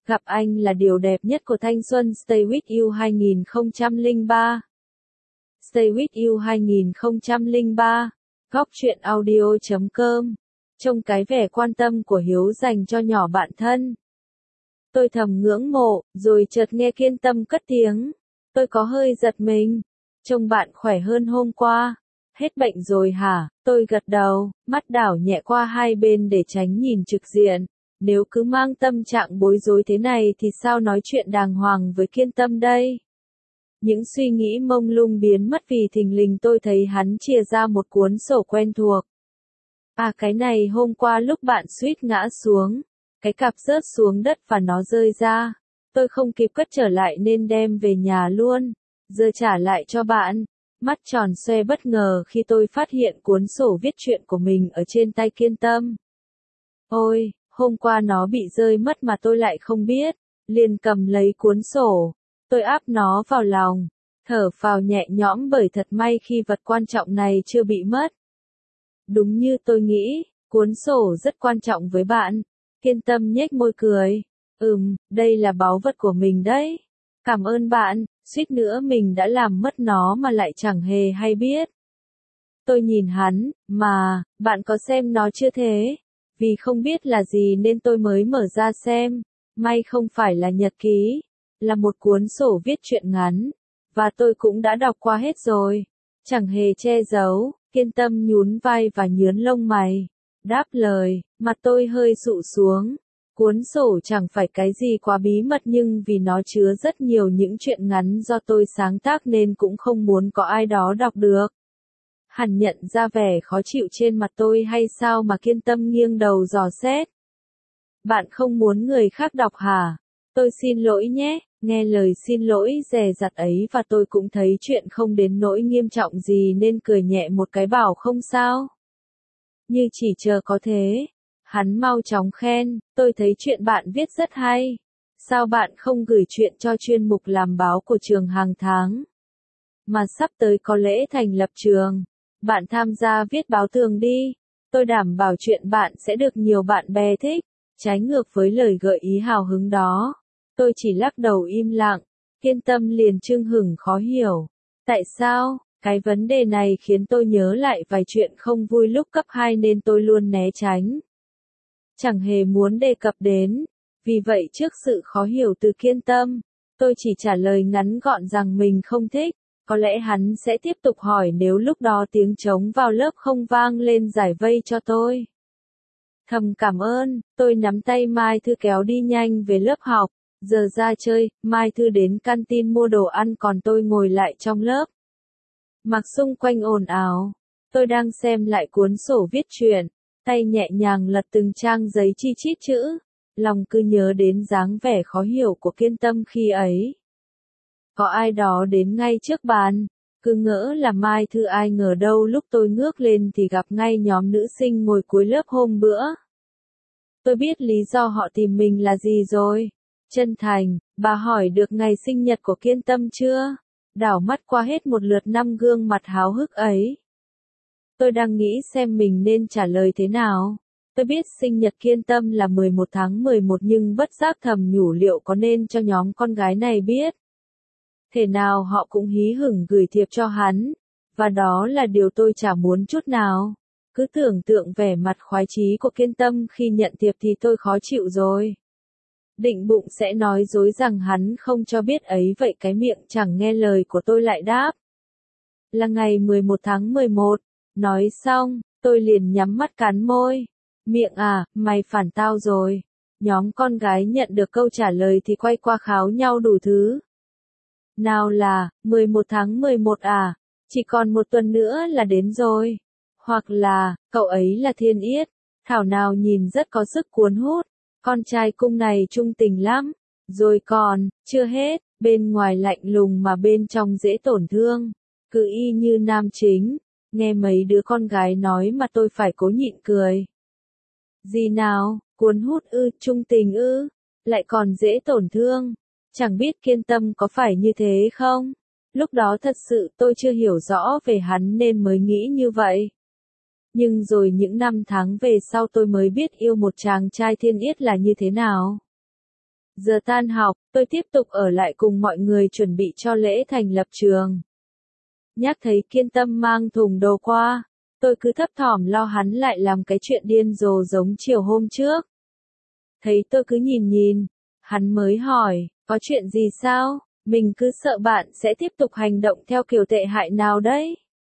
Gặp anh là điều đẹp nhất của thanh xuân. Stay with you 2003. Stay with you 2003. Góc truyện audio.com. Trông cái vẻ quan tâm của Hiếu dành cho nhỏ bạn thân. Tôi thầm ngưỡng mộ, rồi chợt nghe Kiên Tâm cất tiếng. Tôi có hơi giật mình. Trông bạn khỏe hơn hôm qua. Hết bệnh rồi hả? Tôi gật đầu, mắt đảo nhẹ qua hai bên để tránh nhìn trực diện. Nếu cứ mang tâm trạng bối rối thế này thì sao nói chuyện đàng hoàng với Kiên Tâm đây? Những suy nghĩ mông lung biến mất vì thình lình tôi thấy hắn chia ra một cuốn sổ quen thuộc. À, cái này hôm qua lúc bạn suýt ngã xuống, cái cặp rớt xuống đất và nó rơi ra. Tôi không kịp cất trở lại nên đem về nhà luôn. Giờ trả lại cho bạn. Mắt tròn xoe bất ngờ khi tôi phát hiện cuốn sổ viết chuyện của mình ở trên tay Kiên Tâm. Ôi, hôm qua nó bị rơi mất mà tôi lại không biết. Liền cầm lấy cuốn sổ. Tôi áp nó vào lòng. Thở phào nhẹ nhõm bởi thật may khi vật quan trọng này chưa bị mất. Đúng như tôi nghĩ, cuốn sổ rất quan trọng với bạn. Kiên Tâm nhếch môi cười. Đây là báu vật của mình đấy. Cảm ơn bạn, suýt nữa mình đã làm mất nó mà lại chẳng hề hay biết. Tôi nhìn hắn, mà, bạn có xem nó chưa thế? Vì không biết là gì nên tôi mới mở ra xem. May không phải là nhật ký, là một cuốn sổ viết truyện ngắn. Và tôi cũng đã đọc qua hết rồi. Chẳng hề che giấu. Kiên Tâm nhún vai và nhướng lông mày. Đáp lời, mặt tôi hơi sụ xuống. Cuốn sổ chẳng phải cái gì quá bí mật nhưng vì nó chứa rất nhiều những chuyện ngắn do tôi sáng tác nên cũng không muốn có ai đó đọc được. Hẳn nhận ra vẻ khó chịu trên mặt tôi hay sao mà Kiên Tâm nghiêng đầu dò xét. Bạn không muốn người khác đọc hả? Tôi xin lỗi nhé. Nghe lời xin lỗi dè dặt ấy và tôi cũng thấy chuyện không đến nỗi nghiêm trọng gì nên cười nhẹ một cái bảo không sao. Như chỉ chờ có thế. Hắn mau chóng khen, tôi thấy chuyện bạn viết rất hay. Sao bạn không gửi chuyện cho chuyên mục làm báo của trường hàng tháng? Mà sắp tới có lễ thành lập trường. Bạn tham gia viết báo tường đi. Tôi đảm bảo chuyện bạn sẽ được nhiều bạn bè thích. Trái ngược với lời gợi ý hào hứng đó. Tôi chỉ lắc đầu im lặng. Kiên Tâm liền chưng hửng khó hiểu. Tại sao? Cái vấn đề này khiến tôi nhớ lại vài chuyện không vui lúc cấp 2 nên tôi luôn né tránh. Chẳng hề muốn đề cập đến. Vì vậy trước sự khó hiểu từ Kiên Tâm, tôi chỉ trả lời ngắn gọn rằng mình không thích. Có lẽ hắn sẽ tiếp tục hỏi nếu lúc đó tiếng trống vào lớp không vang lên giải vây cho tôi. Thầm cảm ơn, tôi nắm tay Mai Thư kéo đi nhanh về lớp học. Giờ ra chơi, Mai Thư đến canteen mua đồ ăn còn tôi ngồi lại trong lớp. Mặc xung quanh ồn ào. Tôi đang xem lại cuốn sổ viết truyện, tay nhẹ nhàng lật từng trang giấy chi chít chữ. Lòng cứ nhớ đến dáng vẻ khó hiểu của Kiên Tâm khi ấy. Có ai đó đến ngay trước bàn. Cứ ngỡ là Mai Thư ai ngờ đâu lúc tôi ngước lên thì gặp ngay nhóm nữ sinh ngồi cuối lớp hôm bữa. Tôi biết lý do họ tìm mình là gì rồi. Chân thành, bà hỏi được ngày sinh nhật của Kiên Tâm chưa? Đảo mắt qua hết một lượt 5 gương mặt háo hức ấy. Tôi đang nghĩ xem mình nên trả lời thế nào. Tôi biết sinh nhật Kiên Tâm là 11 tháng 11 nhưng bất giác thầm nhủ liệu có nên cho nhóm con gái này biết. Thế nào họ cũng hí hửng gửi thiệp cho hắn. Và đó là điều tôi chả muốn chút nào. Cứ tưởng tượng vẻ mặt khoái chí của Kiên Tâm khi nhận thiệp thì tôi khó chịu rồi. Định bụng sẽ nói dối rằng hắn không cho biết ấy vậy cái miệng chẳng nghe lời của tôi lại đáp. Là ngày 11 tháng 11. Nói xong, tôi liền nhắm mắt cắn môi. Miệng à, mày phản tao rồi. Nhóm con gái nhận được câu trả lời thì quay qua kháo nhau đủ thứ. Nào là, 11 tháng 11 à, chỉ còn một tuần nữa là đến rồi. Hoặc là, cậu ấy là Thiên Yết, thảo nào nhìn rất có sức cuốn hút. Con trai cung này trung tình lắm. Rồi còn, chưa hết, bên ngoài lạnh lùng mà bên trong dễ tổn thương. Cứ y như nam chính. Nghe mấy đứa con gái nói mà tôi phải cố nhịn cười. Gì nào, cuốn hút ư, trung tình ư, lại còn dễ tổn thương. Chẳng biết Kiên Tâm có phải như thế không? Lúc đó thật sự tôi chưa hiểu rõ về hắn nên mới nghĩ như vậy. Nhưng rồi những năm tháng về sau tôi mới biết yêu một chàng trai Thiên Yết là như thế nào. Giờ tan học, tôi tiếp tục ở lại cùng mọi người chuẩn bị cho lễ thành lập trường. Nhắc thấy Kiên Tâm mang thùng đồ qua, tôi cứ thấp thỏm lo hắn lại làm cái chuyện điên rồ giống chiều hôm trước. Thấy tôi cứ nhìn, hắn mới hỏi, có chuyện gì sao? Mình cứ sợ bạn sẽ tiếp tục hành động theo kiểu tệ hại nào đấy.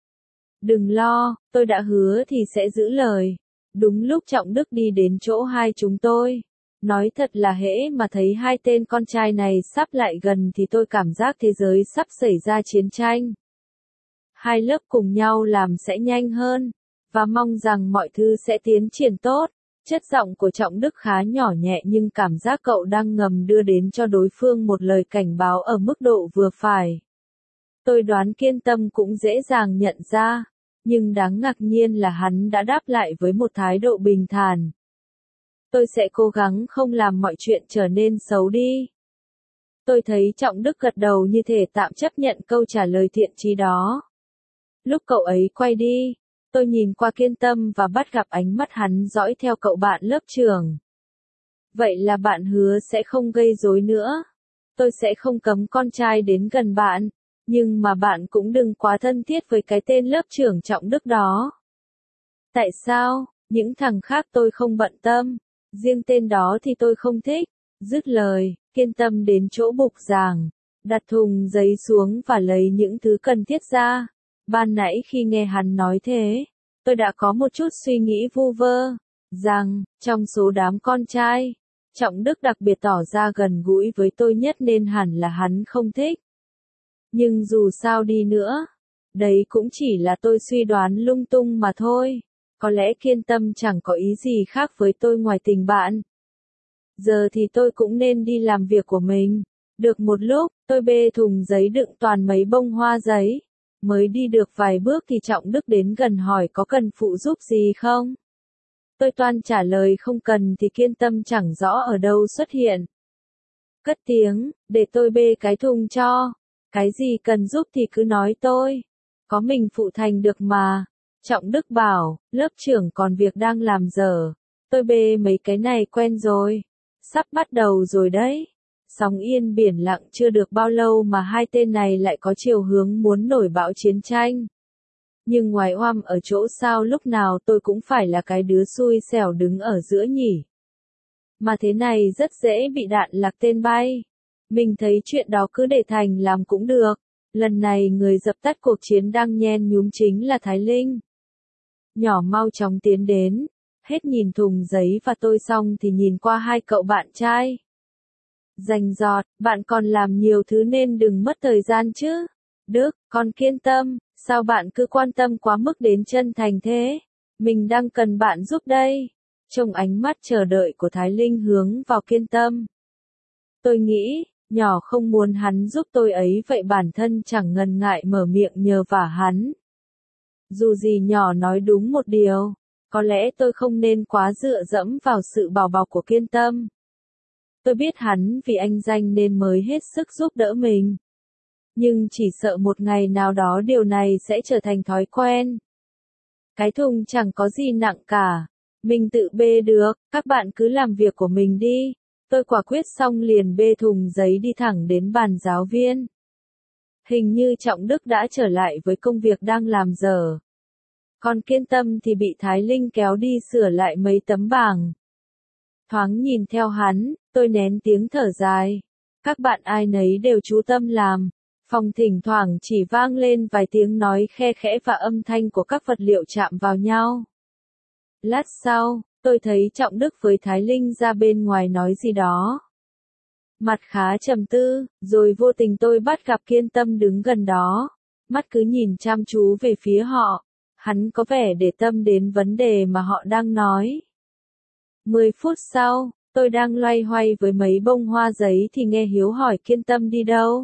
Đừng lo, tôi đã hứa thì sẽ giữ lời. Đúng lúc Trọng Đức đi đến chỗ hai chúng tôi. Nói thật là hễ mà thấy hai tên con trai này sắp lại gần thì tôi cảm giác thế giới sắp xảy ra chiến tranh. Hai lớp cùng nhau làm sẽ nhanh hơn, và mong rằng mọi thứ sẽ tiến triển tốt. Chất giọng của Trọng Đức khá nhỏ nhẹ nhưng cảm giác cậu đang ngầm đưa đến cho đối phương một lời cảnh báo ở mức độ vừa phải. Tôi đoán Kiên Tâm cũng dễ dàng nhận ra, nhưng đáng ngạc nhiên là hắn đã đáp lại với một thái độ bình thản. Tôi sẽ cố gắng không làm mọi chuyện trở nên xấu đi. Tôi thấy Trọng Đức gật đầu như thể tạm chấp nhận câu trả lời thiện chí đó. Lúc cậu ấy quay đi, tôi nhìn qua Kiên Tâm và bắt gặp ánh mắt hắn dõi theo cậu bạn lớp trưởng. Vậy là bạn hứa sẽ không gây rối nữa. Tôi sẽ không cấm con trai đến gần bạn, nhưng mà bạn cũng đừng quá thân thiết với cái tên lớp trưởng Trọng Đức đó. Tại sao? Những thằng khác tôi không bận tâm, riêng tên đó thì tôi không thích. Dứt lời, Kiên Tâm đến chỗ bục giảng, đặt thùng giấy xuống và lấy những thứ cần thiết ra. Ban nãy khi nghe hắn nói thế, tôi đã có một chút suy nghĩ vu vơ, rằng, trong số đám con trai, Trọng Đức đặc biệt tỏ ra gần gũi với tôi nhất nên hẳn là hắn không thích. Nhưng dù sao đi nữa, đấy cũng chỉ là tôi suy đoán lung tung mà thôi. Có lẽ Kiên Tâm chẳng có ý gì khác với tôi ngoài tình bạn. Giờ thì tôi cũng nên đi làm việc của mình. Được một lúc, tôi bê thùng giấy đựng toàn mấy bông hoa giấy. Mới đi được vài bước thì Trọng Đức đến gần hỏi có cần phụ giúp gì không? Tôi toan trả lời không cần thì Kiên Tâm chẳng rõ ở đâu xuất hiện. Cất tiếng, để tôi bê cái thùng cho. Cái gì cần giúp thì cứ nói tôi. Có mình phụ thành được mà. Trọng Đức bảo, lớp trưởng còn việc đang làm dở. Tôi bê mấy cái này quen rồi. Sắp bắt đầu rồi đấy. Sóng yên biển lặng chưa được bao lâu mà hai tên này lại có chiều hướng muốn nổi bão chiến tranh. Nhưng ngoài oăm ở chỗ sao lúc nào tôi cũng phải là cái đứa xui xẻo đứng ở giữa nhỉ. Mà thế này rất dễ bị đạn lạc tên bay. Mình thấy chuyện đó cứ để Thành làm cũng được. Lần này người dập tắt cuộc chiến đang nhen nhúm chính là Thái Linh. Nhỏ mau chóng tiến đến, hết nhìn thùng giấy và tôi xong thì nhìn qua hai cậu bạn trai. Rành rọt, bạn còn làm nhiều thứ nên đừng mất thời gian chứ. Đức, con Kiên Tâm, sao bạn cứ quan tâm quá mức đến chân Thành thế? Mình đang cần bạn giúp đây. Trông ánh mắt chờ đợi của Thái Linh hướng vào Kiên Tâm. Tôi nghĩ, nhỏ không muốn hắn giúp tôi ấy vậy bản thân chẳng ngần ngại mở miệng nhờ vả hắn. Dù gì nhỏ nói đúng một điều, có lẽ tôi không nên quá dựa dẫm vào sự bảo bọc của Kiên Tâm. Tôi biết hắn vì anh danh nên mới hết sức giúp đỡ mình. Nhưng chỉ sợ một ngày nào đó điều này sẽ trở thành thói quen. Cái thùng chẳng có gì nặng cả. Mình tự bê được, các bạn cứ làm việc của mình đi. Tôi quả quyết xong liền bê thùng giấy đi thẳng đến bàn giáo viên. Hình như Trọng Đức đã trở lại với công việc đang làm dở. Còn Kiên Tâm thì bị Thái Linh kéo đi sửa lại mấy tấm bảng. Thoáng nhìn theo hắn, tôi nén tiếng thở dài. Các bạn ai nấy đều chú tâm làm. Phòng thỉnh thoảng chỉ vang lên vài tiếng nói khe khẽ và âm thanh của các vật liệu chạm vào nhau. Lát sau, tôi thấy Trọng Đức với Thái Linh ra bên ngoài nói gì đó. Mặt khá trầm tư, rồi vô tình tôi bắt gặp Kiên Tâm đứng gần đó. Mắt cứ nhìn chăm chú về phía họ. Hắn có vẻ để tâm đến vấn đề mà họ đang nói. 10 phút sau, tôi đang loay hoay với mấy bông hoa giấy thì nghe Hiếu hỏi Kiên Tâm đi đâu.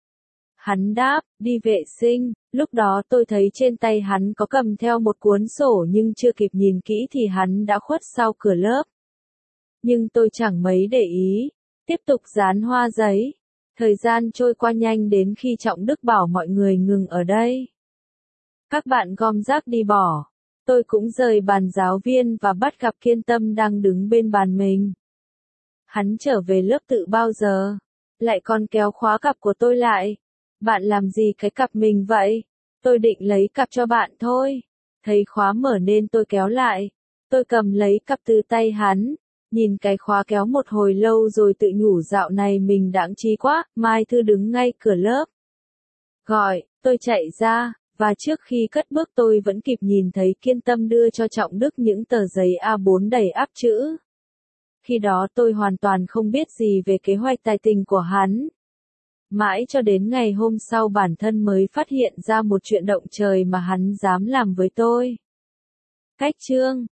Hắn đáp, đi vệ sinh. Lúc đó tôi thấy trên tay hắn có cầm theo một cuốn sổ nhưng chưa kịp nhìn kỹ thì hắn đã khuất sau cửa lớp. Nhưng tôi chẳng mấy để ý, tiếp tục dán hoa giấy. Thời gian trôi qua nhanh đến khi Trọng Đức bảo mọi người ngừng ở đây. Các bạn gom rác đi bỏ. Tôi cũng rời bàn giáo viên và bắt gặp Kiên Tâm đang đứng bên bàn mình. Hắn trở về lớp tự bao giờ? Lại còn kéo khóa cặp của tôi lại. Bạn làm gì cái cặp mình vậy? Tôi định lấy cặp cho bạn thôi. Thấy khóa mở nên tôi kéo lại. Tôi cầm lấy cặp từ tay hắn. Nhìn cái khóa kéo một hồi lâu rồi tự nhủ dạo này mình đãng trí quá. Mai Thư đứng ngay cửa lớp. Gọi, tôi chạy ra. Và trước khi cất bước tôi vẫn kịp nhìn thấy Kiên Tâm đưa cho Trọng Đức những tờ giấy A4 đầy áp chữ. Khi đó tôi hoàn toàn không biết gì về kế hoạch tài tình của hắn. Mãi cho đến ngày hôm sau bản thân mới phát hiện ra một chuyện động trời mà hắn dám làm với tôi. Cách chương